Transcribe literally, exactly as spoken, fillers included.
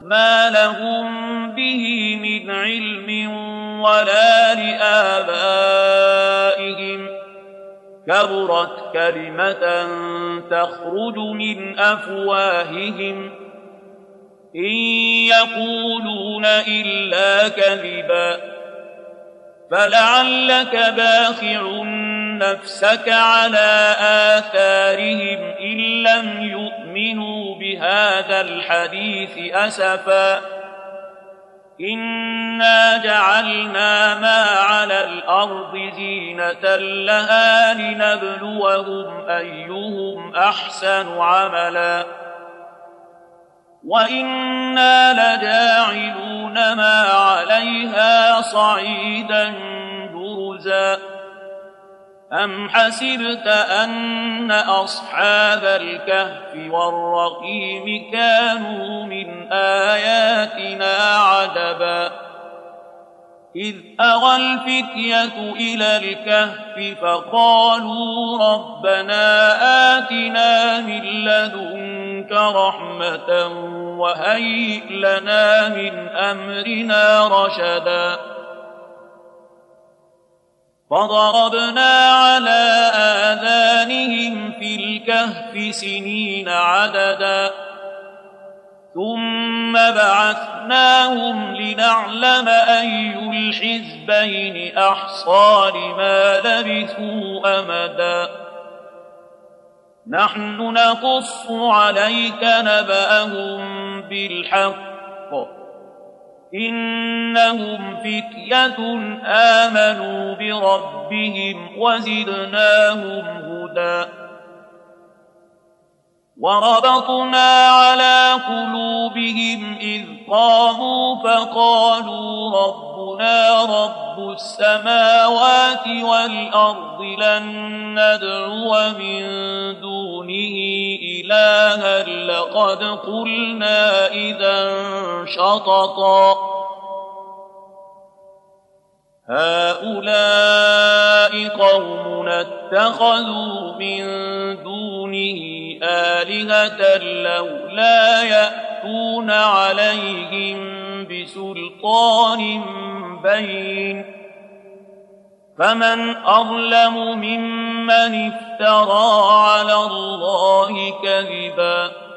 ما لهم به من علم ولا لآبائهم كبرت كلمة تخرج من أفواههم إن يقولون إلا كذبا فلعلك باخع نفسك على آثارهم إن لم يؤمنوا بهذا الحديث أسفا إنا جعلنا ما على الأرض زينة لها لنبلوهم أيهم أحسن عملا وإنا لجاعلون ما عليها صعيدا جرزا أم حسبت أن أصحاب الكهف والرقيم كانوا من آياتنا عجبا إذ أوى الفتية إلى الكهف فقالوا ربنا آتنا من لدنك رحمة وهيئ لنا من أمرنا رشدا فضربنا على آذانهم في الكهف سنين عددا ثم بعثناهم لنعلم أي الحزبين أحصى لما لبثوا أمدا نحن نقص عليك نبأهم بالحق إنهم فتية آمنوا بربهم وزدناهم هدى وربطنا على قلوبهم إذ قاموا فقالوا ربنا رب السماوات والأرض لن ندعو من دونه إلها لقد قلنا إذا شططا هؤلاء قوم اتخذوا من دونه آلهة لولا يأتون عليهم بسلطان بين فمن أظلم ممن افترى على الله كذبا